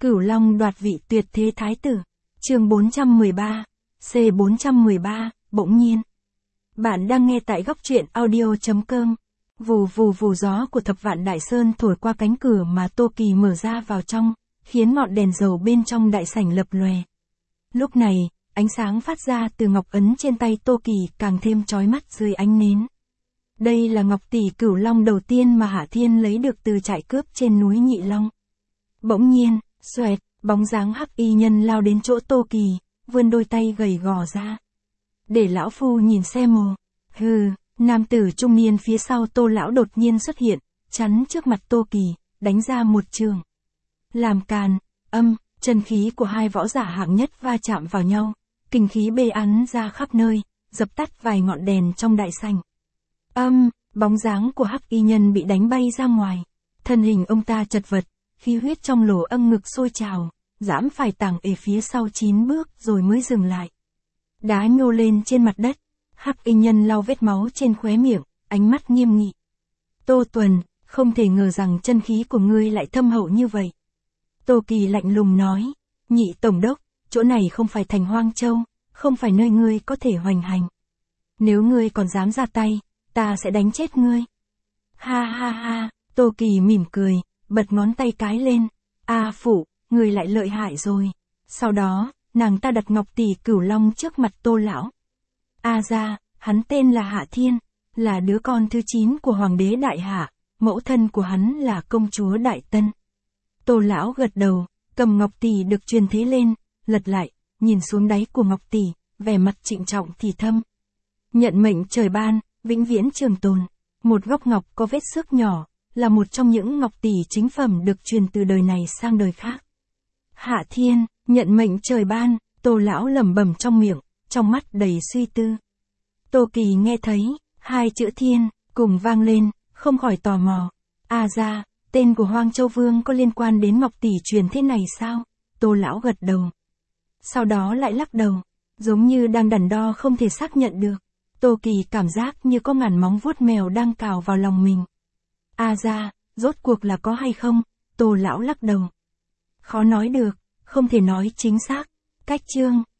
Cửu Long đoạt vị tuyệt thế thái tử. Chương 413, C413, bỗng nhiên. Bạn đang nghe tại góc truyện audio.com. Vù vù vù, gió của Thập Vạn Đại Sơn thổi qua cánh cửa mà Tô Kỳ mở ra vào trong, khiến ngọn đèn dầu bên trong đại sảnh lập lòe. Lúc này, ánh sáng phát ra từ ngọc ấn trên tay Tô Kỳ càng thêm chói mắt dưới ánh nến. Đây là ngọc tỷ Cửu Long đầu tiên mà Hạ Thiên lấy được từ trại cướp trên núi Nhị Long. Bỗng nhiên, xoẹt, bóng dáng hắc y nhân lao đến chỗ Tô Kỳ, vươn đôi tay gầy gò ra. Để lão phu nhìn xem mồ. Hừ, nam tử trung niên phía sau Tô lão đột nhiên xuất hiện, chắn trước mặt Tô Kỳ, đánh ra một trường. Làm càn, chân khí của hai võ giả hạng nhất va chạm vào nhau, kinh khí bê ắn ra khắp nơi, dập tắt vài ngọn đèn trong đại sảnh. Bóng dáng của hắc y nhân bị đánh bay ra ngoài, thân hình ông ta chật vật, khí huyết trong lỗ ngực sôi trào, giãm phải tàng ở phía sau 9 bước rồi mới dừng lại. Đá nhô lên trên mặt đất, hắc y nhân lau vết máu trên khóe miệng, ánh mắt nghiêm nghị. Tô Tuần, không thể ngờ rằng chân khí của ngươi lại thâm hậu như vậy. Tô Kỳ lạnh lùng nói, Nhị tổng đốc, chỗ này không phải thành Hoang Châu, không phải nơi ngươi có thể hoành hành. Nếu ngươi còn dám ra tay, ta sẽ đánh chết ngươi. Ha ha ha, Tô Kỳ mỉm cười, bật ngón tay cái lên. Phụ, ngươi lại lợi hại rồi. Sau đó, nàng ta đặt ngọc tỷ Cửu Long trước mặt Tô lão. Ra, hắn tên là Hạ Thiên, là đứa con thứ 9 của Hoàng đế Đại Hạ, mẫu thân của hắn là công chúa Đại Tân. Tô lão gật đầu, cầm ngọc tỷ được truyền thế lên, lật lại, nhìn xuống đáy của ngọc tỷ, vẻ mặt trịnh trọng thì thâm. Nhận mệnh trời ban, vĩnh viễn trường tồn. Một góc ngọc có vết xước nhỏ, là một trong những ngọc tỷ chính phẩm được truyền từ đời này sang đời khác. Hạ Thiên, nhận mệnh trời ban, Tô lão lẩm bẩm trong miệng, trong mắt đầy suy tư. Tô Kỳ nghe thấy, hai chữ Thiên, cùng vang lên, không khỏi tò mò. Ra, tên của Hoang Châu Vương có liên quan đến ngọc tỷ truyền thế này sao? Tô lão gật đầu. Sau đó lại lắc đầu, giống như đang đắn đo không thể xác nhận được. Tô Kỳ cảm giác như có ngàn móng vuốt mèo đang cào vào lòng mình. Ra, rốt cuộc là có hay không? Tô lão lắc đầu. Khó nói được, không thể nói chính xác. Cách chương.